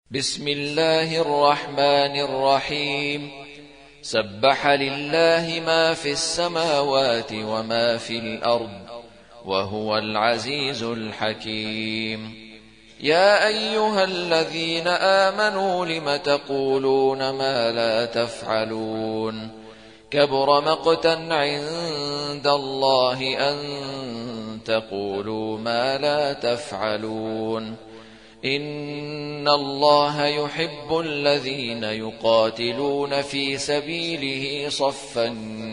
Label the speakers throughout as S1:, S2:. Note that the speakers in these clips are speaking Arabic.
S1: بسم الله الرحمن الرحيم. سبح لله ما في السماوات وما في الأرض وهو العزيز الحكيم. يا أيها الذين آمنوا لم تقولون ما لا تفعلون؟ كبر مقتا عند الله أن تقولوا ما لا تفعلون. إن الله يحب الذين يقاتلون في سبيله صفا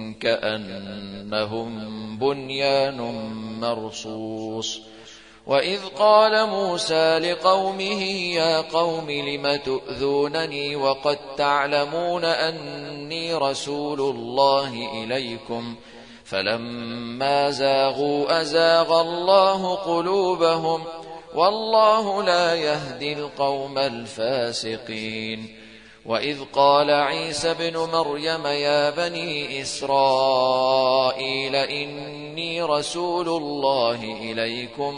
S1: كأنهم بنيان مرصوص. وإذ قال موسى لقومه يا قوم لم تؤذونني وقد تعلمون أني رسول الله إليكم فلما زاغوا أزاغ الله قلوبهم والله لا يهدي القوم الفاسقين. وإذ قال عيسى ابن مريم يا بني إسرائيل إني رسول الله إليكم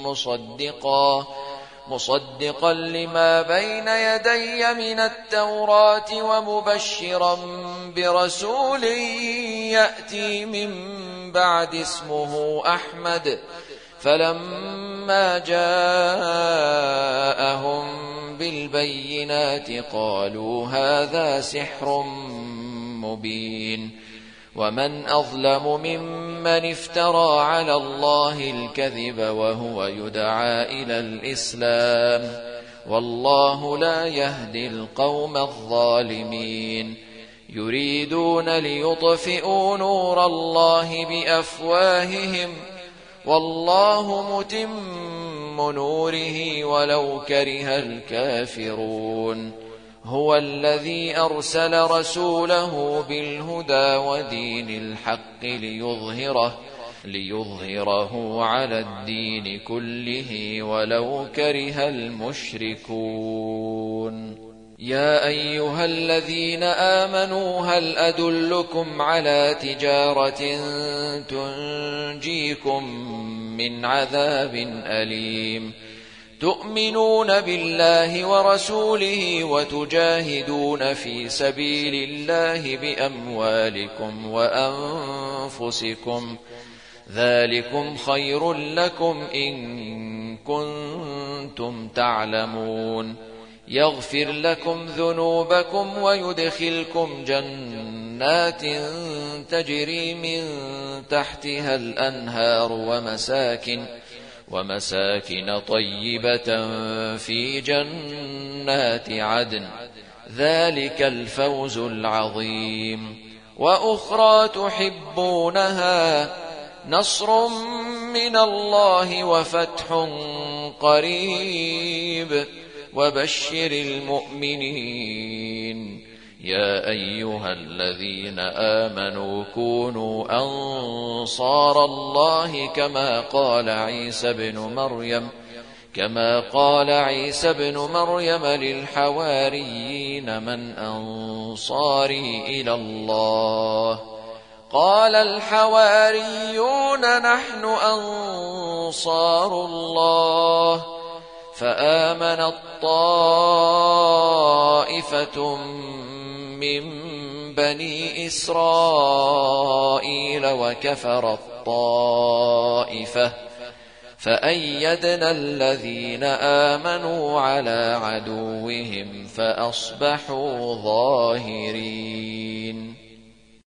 S1: مصدقا لما بين يدي من التوراة ومبشرا برسول يأتي من بعد اسمه أحمد. فلما جاءهم بالبينات قالوا هذا سحر مبين. ومن أظلم ممن افترى على الله الكذب وهو يدعى إلى الإسلام والله لا يهدي القوم الظالمين. يريدون ليطفئوا نور الله بأفواههم والله متم نوره ولو كره الكافرون. هو الذي أرسل رسوله بالهدى ودين الحق ليظهره على الدين كله ولو كره المشركون. يا أيها الذين آمنوا هل أدلكم على تجارة تنجيكم من عذاب أليم؟ تؤمنون بالله ورسوله وتجاهدون في سبيل الله بأموالكم وأنفسكم ذلكم خير لكم إن كنتم تعلمون. يغفر لكم ذنوبكم ويدخلكم جنات تجري من تحتها الأنهار ومساكن طيبة في جنات عدن ذلك الفوز العظيم. وأخرى تحبونها نصر من الله وفتح قريب وبشر المؤمنين. يا أيها الذين آمنوا كونوا أنصار الله كما قال عيسى بن مريم للحواريين من أنصاري إلى الله؟ قال الحواريون نحن أنصار الله. فآمنت طائفة من بني إسرائيل وكفرت طائفة فأيدنا الذين آمنوا على عدوهم فأصبحوا ظاهرين.